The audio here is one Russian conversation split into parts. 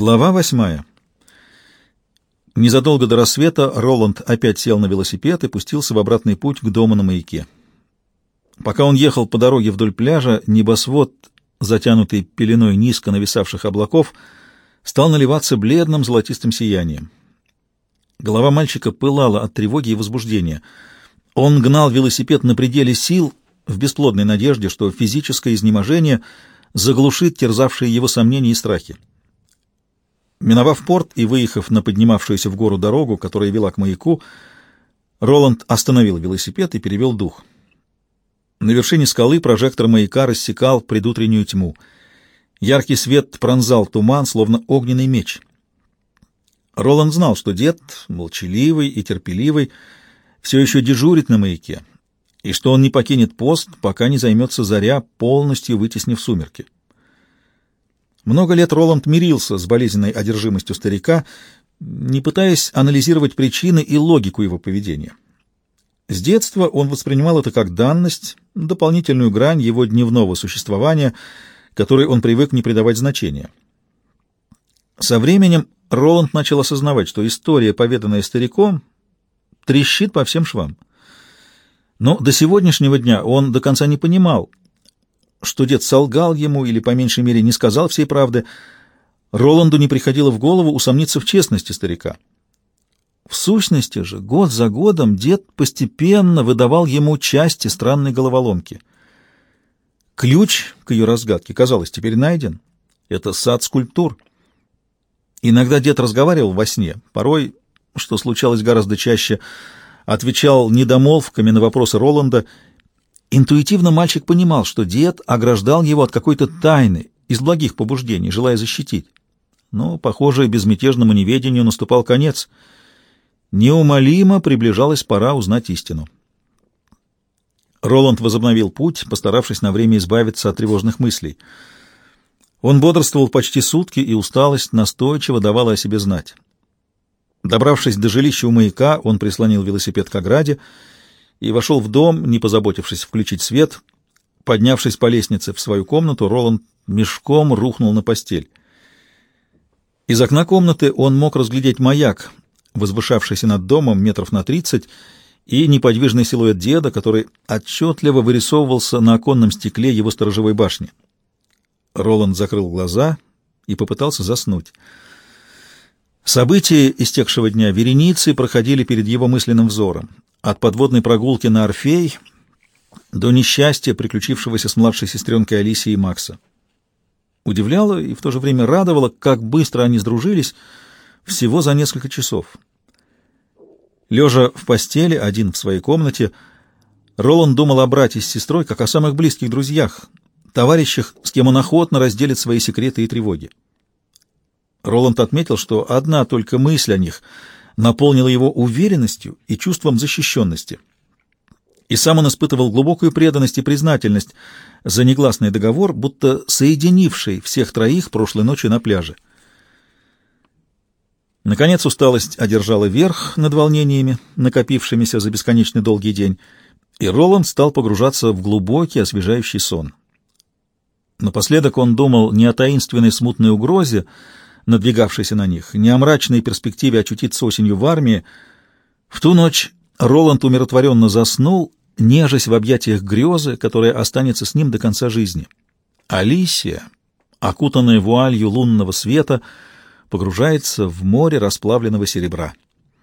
Глава 8. Незадолго до рассвета Роланд опять сел на велосипед и пустился в обратный путь к дому на маяке. Пока он ехал по дороге вдоль пляжа, небосвод, затянутый пеленой низко нависавших облаков, стал наливаться бледным золотистым сиянием. Голова мальчика пылала от тревоги и возбуждения. Он гнал велосипед на пределе сил, в бесплодной надежде, что физическое изнеможение заглушит терзавшие его сомнения и страхи. Миновав порт и выехав на поднимавшуюся в гору дорогу, которая вела к маяку, Роланд остановил велосипед и перевел дух. На вершине скалы прожектор маяка рассекал предутреннюю тьму. Яркий свет пронзал туман, словно огненный меч. Роланд знал, что дед, молчаливый и терпеливый, все еще дежурит на маяке, и что он не покинет пост, пока не займется заря, полностью вытеснив сумерки. Много лет Роланд мирился с болезненной одержимостью старика, не пытаясь анализировать причины и логику его поведения. С детства он воспринимал это как данность, дополнительную грань его дневного существования, которой он привык не придавать значения. Со временем Роланд начал осознавать, что история, поведанная стариком, трещит по всем швам. Но до сегодняшнего дня он до конца не понимал, что дед солгал ему или, по меньшей мере, не сказал всей правды. Роланду не приходило в голову усомниться в честности старика. В сущности же, год за годом дед постепенно выдавал ему части странной головоломки. Ключ к ее разгадке, казалось, теперь найден. Это сад скульптур. Иногда дед разговаривал во сне, порой, что случалось гораздо чаще, отвечал недомолвками на вопросы Роланда. Интуитивно мальчик понимал, что дед ограждал его от какой-то тайны, из благих побуждений, желая защитить. Но, похоже, безмятежному неведению наступал конец. Неумолимо приближалась пора узнать истину. Роланд возобновил путь, постаравшись на время избавиться от тревожных мыслей. Он бодрствовал почти сутки, и усталость настойчиво давала о себе знать. Добравшись до жилища у маяка, он прислонил велосипед к ограде и вошел в дом, не позаботившись включить свет. Поднявшись по лестнице в свою комнату, Роланд мешком рухнул на постель. Из окна комнаты он мог разглядеть маяк, возвышавшийся над домом метров на 30, и неподвижный силуэт деда, который отчетливо вырисовывался на оконном стекле его сторожевой башни. Роланд закрыл глаза и попытался заснуть. События истекшего дня вереницей проходили перед его мысленным взором. От подводной прогулки на Орфей до несчастья, приключившегося с младшей сестренкой Алисией и Макса. Удивляло и в то же время радовало, как быстро они сдружились всего за несколько часов. Лежа в постели, один в своей комнате, Роланд думал о брате с сестрой как о самых близких друзьях, товарищах, с кем он охотно разделит свои секреты и тревоги. Роланд отметил, что одна только мысль о них наполнила его уверенностью и чувством защищенности. И сам он испытывал глубокую преданность и признательность за негласный договор, будто соединивший всех троих прошлой ночью на пляже. Наконец усталость одержала верх над волнениями, накопившимися за бесконечно долгий день, и Роланд стал погружаться в глубокий, освежающий сон. Напоследок он думал не о таинственной смутной угрозе, надвигавшейся на них, не о мрачной перспективе очутиться осенью в армии. В ту ночь Роланд умиротворенно заснул, нежась в объятиях грезы, которая останется с ним до конца жизни. Алисия, окутанная вуалью лунного света, погружается в море расплавленного серебра.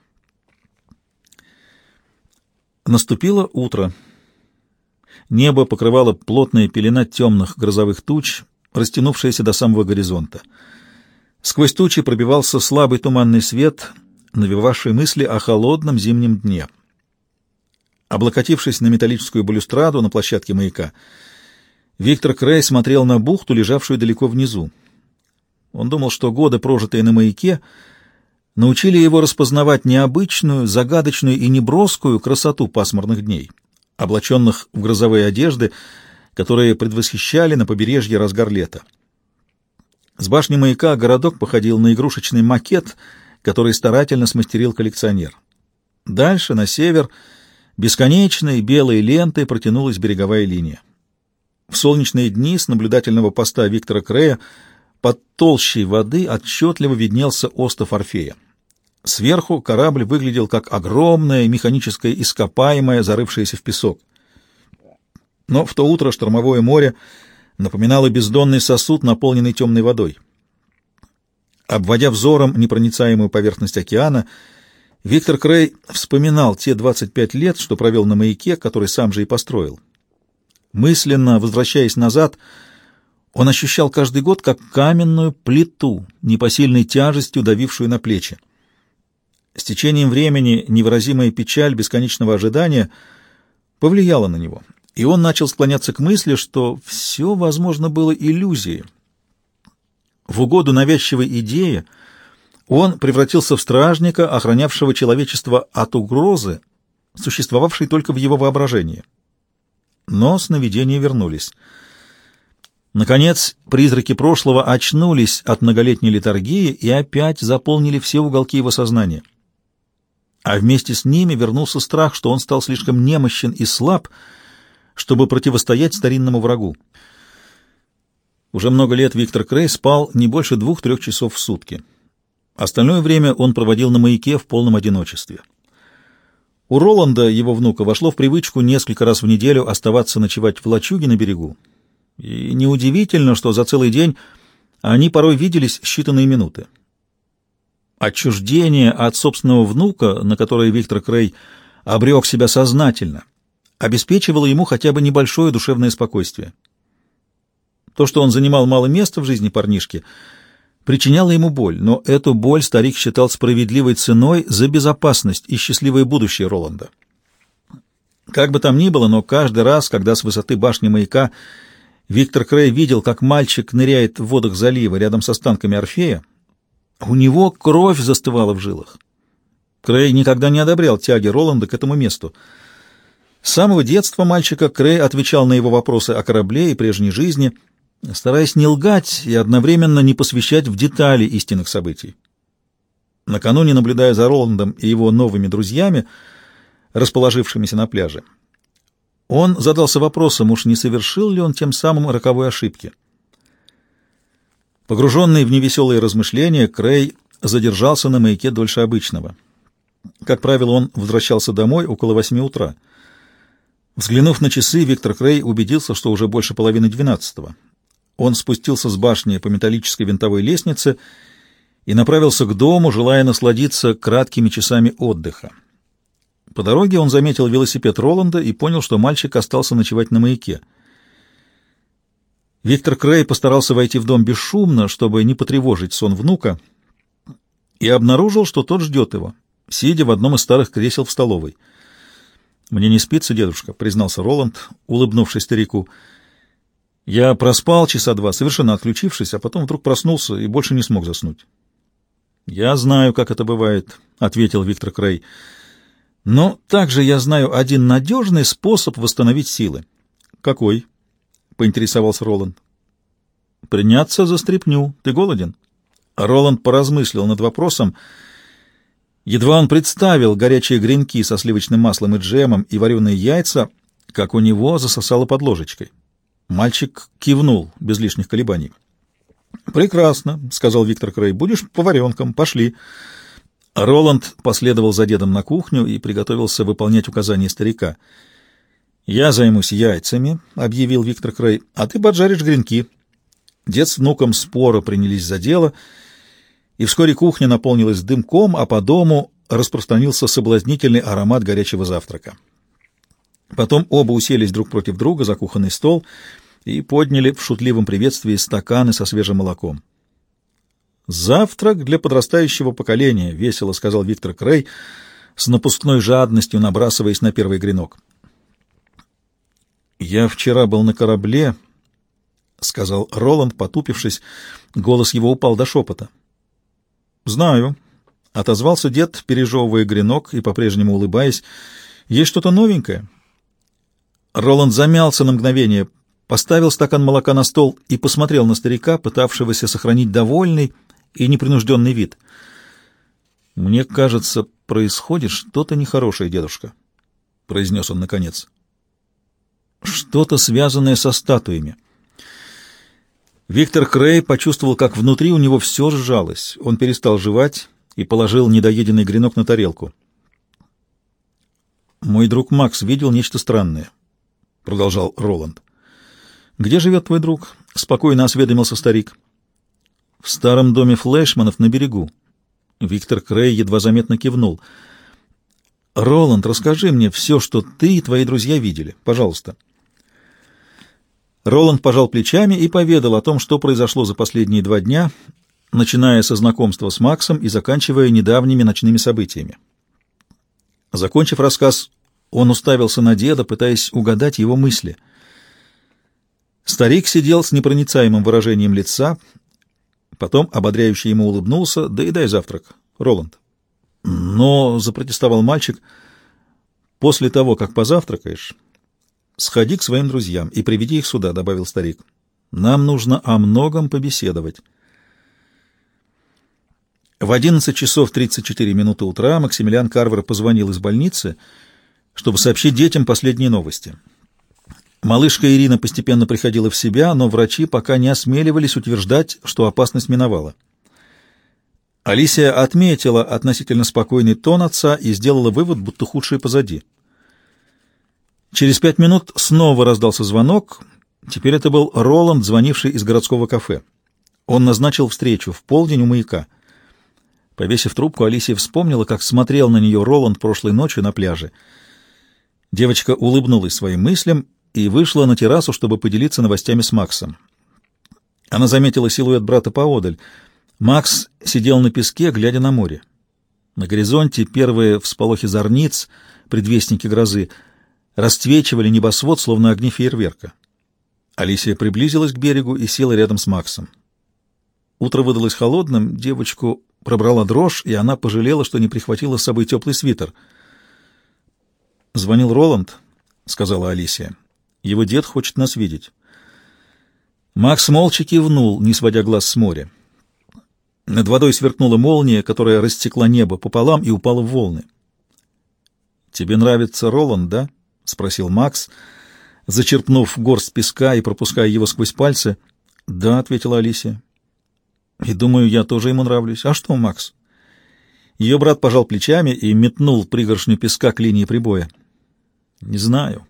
Наступило утро. Небо покрывало плотная пелена темных грозовых туч, растянувшаяся до самого горизонта. Сквозь тучи пробивался слабый туманный свет, навевавший мысли о холодном зимнем дне. Облокотившись на металлическую балюстраду на площадке маяка, Виктор Крей смотрел на бухту, лежавшую далеко внизу. Он думал, что годы, прожитые на маяке, научили его распознавать необычную, загадочную и неброскую красоту пасмурных дней, облаченных в грозовые одежды, которые предвосхищали на побережье разгар лета. С башни маяка городок походил на игрушечный макет, который старательно смастерил коллекционер. Дальше, на север, бесконечной белой лентой протянулась береговая линия. В солнечные дни с наблюдательного поста Виктора Крея Под толщей воды отчетливо виднелся остов Орфея. Сверху корабль выглядел как огромное механическое ископаемое, зарывшееся в песок. Но в то утро штормовое море напоминало бездонный сосуд, наполненный темной водой. Обводя взором непроницаемую поверхность океана, Виктор Крей вспоминал те 25 лет, что провел на маяке, который сам же и построил. Мысленно возвращаясь назад, он ощущал каждый год как каменную плиту, непосильной тяжестью давившую на плечи. С течением времени невыразимая печаль бесконечного ожидания повлияла на него, и он начал склоняться к мысли, что все, возможно, было иллюзией. В угоду навязчивой идее он превратился в стражника, охранявшего человечество от угрозы, существовавшей только в его воображении. Но сновидения вернулись. Наконец, призраки прошлого очнулись от многолетней летаргии и опять заполнили все уголки его сознания. А вместе с ними вернулся страх, что он стал слишком немощен и слаб, чтобы противостоять старинному врагу. Уже много лет Виктор Крей спал не больше 2-3 часов в сутки. Остальное время он проводил на маяке в полном одиночестве. У Роланда, его внука, вошло в привычку несколько раз в неделю оставаться ночевать в лачуге на берегу. И неудивительно, что за целый день они порой виделись считанные минуты. Отчуждение от собственного внука, на которое Виктор Крей обрек себя сознательно, обеспечивало ему хотя бы небольшое душевное спокойствие. То, что он занимал мало места в жизни парнишки, причиняло ему боль, но эту боль старик считал справедливой ценой за безопасность и счастливое будущее Роланда. Как бы там ни было, но каждый раз, когда с высоты башни маяка Виктор Крей видел, как мальчик ныряет в водах залива рядом с останками Орфея, у него кровь застывала в жилах. Крей никогда не одобрял тяги Роланда к этому месту. С самого детства мальчика Крей отвечал на его вопросы о корабле и прежней жизни, стараясь не лгать и одновременно не посвящать в детали истинных событий. Накануне, наблюдая за Роландом и его новыми друзьями, расположившимися на пляже, он задался вопросом, уж не совершил ли он тем самым роковой ошибки. Погруженный в невеселые размышления, Крей задержался на маяке дольше обычного. Как правило, он возвращался домой около 8 утра. Взглянув на часы, Виктор Крей убедился, что уже больше половины 12-го. Он спустился с башни по металлической винтовой лестнице и направился к дому, желая насладиться краткими часами отдыха. По дороге он заметил велосипед Роланда и понял, что мальчик остался ночевать на маяке. Виктор Крей постарался войти в дом бесшумно, чтобы не потревожить сон внука, и обнаружил, что тот ждет его, сидя в одном из старых кресел в столовой. «Мне не спится, дедушка», — признался Роланд, улыбнувшись старику. «Я проспал часа 2, совершенно отключившись, а потом вдруг проснулся и больше не смог заснуть». «Я знаю, как это бывает», — ответил Виктор Крей. «Но также я знаю один надежный способ восстановить силы». «Какой?» — поинтересовался Роланд. «Приняться за стряпню. Ты голоден?» Роланд поразмыслил над вопросом. Едва он представил горячие гренки со сливочным маслом и джемом и вареные яйца, как у него засосало под ложечкой. Мальчик кивнул без лишних колебаний. «Прекрасно», — сказал Виктор Крей. «Будешь поваренком. Пошли». Роланд последовал за дедом на кухню и приготовился выполнять указания старика. «Я займусь яйцами», — объявил Виктор Крей, — «а ты поджаришь гренки». Дед с внуком споро принялись за дело, и вскоре кухня наполнилась дымком, а по дому распространился соблазнительный аромат горячего завтрака. Потом оба уселись друг против друга за кухонный стол и подняли в шутливом приветствии стаканы со свежим молоком. «Завтрак для подрастающего поколения», — весело сказал Виктор Крей, с напускной жадностью набрасываясь на первый гренок. «Я вчера был на корабле», — сказал Роланд, потупившись. Голос его упал до шепота. «Знаю», — отозвался дед, пережевывая гренок и по-прежнему улыбаясь. «Есть что-то новенькое?» Роланд замялся на мгновение, поставил стакан молока на стол и посмотрел на старика, пытавшегося сохранить довольный и непринужденный вид. «Мне кажется, происходит что-то нехорошее, дедушка», — произнес он наконец. «Что-то связанное со статуями». Виктор Крей почувствовал, как внутри у него все сжалось. Он перестал жевать и положил недоеденный гренок на тарелку. «Мой друг Макс видел нечто странное», — продолжал Роланд. «Где живет твой друг?» — спокойно осведомился старик. «В старом доме Флешманов на берегу». Виктор Крей едва заметно кивнул. «Роланд, расскажи мне все, что ты и твои друзья видели. Пожалуйста». Роланд пожал плечами и поведал о том, что произошло за последние 2 дня, начиная со знакомства с Максом и заканчивая недавними ночными событиями. Закончив рассказ, он уставился на деда, пытаясь угадать его мысли. Старик сидел с непроницаемым выражением лица, потом ободряюще ему улыбнулся. «Доедай завтрак, Роланд». «Но», — запротестовал мальчик, — «после того, как позавтракаешь, сходи к своим друзьям и приведи их сюда», — добавил старик. «Нам нужно о многом побеседовать». В 11 часов 34 минуты утра Максимилиан Карвер позвонил из больницы, чтобы сообщить детям последние новости. Малышка Ирина постепенно приходила в себя, но врачи пока не осмеливались утверждать, что опасность миновала. Алисия отметила относительно спокойный тон отца и сделала вывод, будто худшее позади. Через 5 минут снова раздался звонок. Теперь это был Роланд, звонивший из городского кафе. Он назначил встречу в полдень у маяка. Повесив трубку, Алисия вспомнила, как смотрел на нее Роланд прошлой ночью на пляже. Девочка улыбнулась своим мыслям и вышла на террасу, чтобы поделиться новостями с Максом. Она заметила силуэт брата поодаль. Макс сидел на песке, глядя на море. На горизонте первые всполохи зорниц, предвестники грозы, расцвечивали небосвод, словно огни фейерверка. Алисия приблизилась к берегу и села рядом с Максом. Утро выдалось холодным, девочку пробрала дрожь, и она пожалела, что не прихватила с собой теплый свитер. «Звонил Роланд», — сказала Алисия. «Его дед хочет нас видеть». Макс молча кивнул, не сводя глаз с моря. Над водой сверкнула молния, которая рассекла небо пополам и упала в волны. «Тебе нравится Роланд, да?» — спросил Макс, зачерпнув горсть песка и пропуская его сквозь пальцы. «Да», — ответила Алисия. «И думаю, я тоже ему нравлюсь. А что, Макс?» Ее брат пожал плечами и метнул пригоршню песка к линии прибоя. «Не знаю.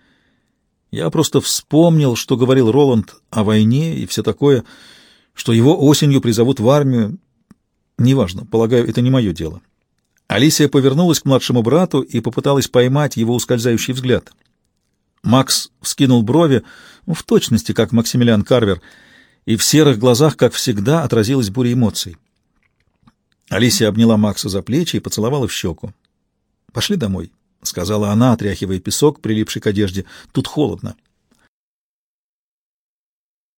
Я просто вспомнил, что говорил Роланд о войне и все такое, что его осенью призовут в армию. Неважно, полагаю, это не мое дело». Алисия повернулась к младшему брату и попыталась поймать его ускользающий взгляд. Макс вскинул брови, в точности, как Максимилиан Карвер, и в серых глазах, как всегда, отразилась буря эмоций. Алисия обняла Макса за плечи и поцеловала в щеку. «Пошли домой», — сказала она, отряхивая песок, прилипший к одежде. «Тут холодно».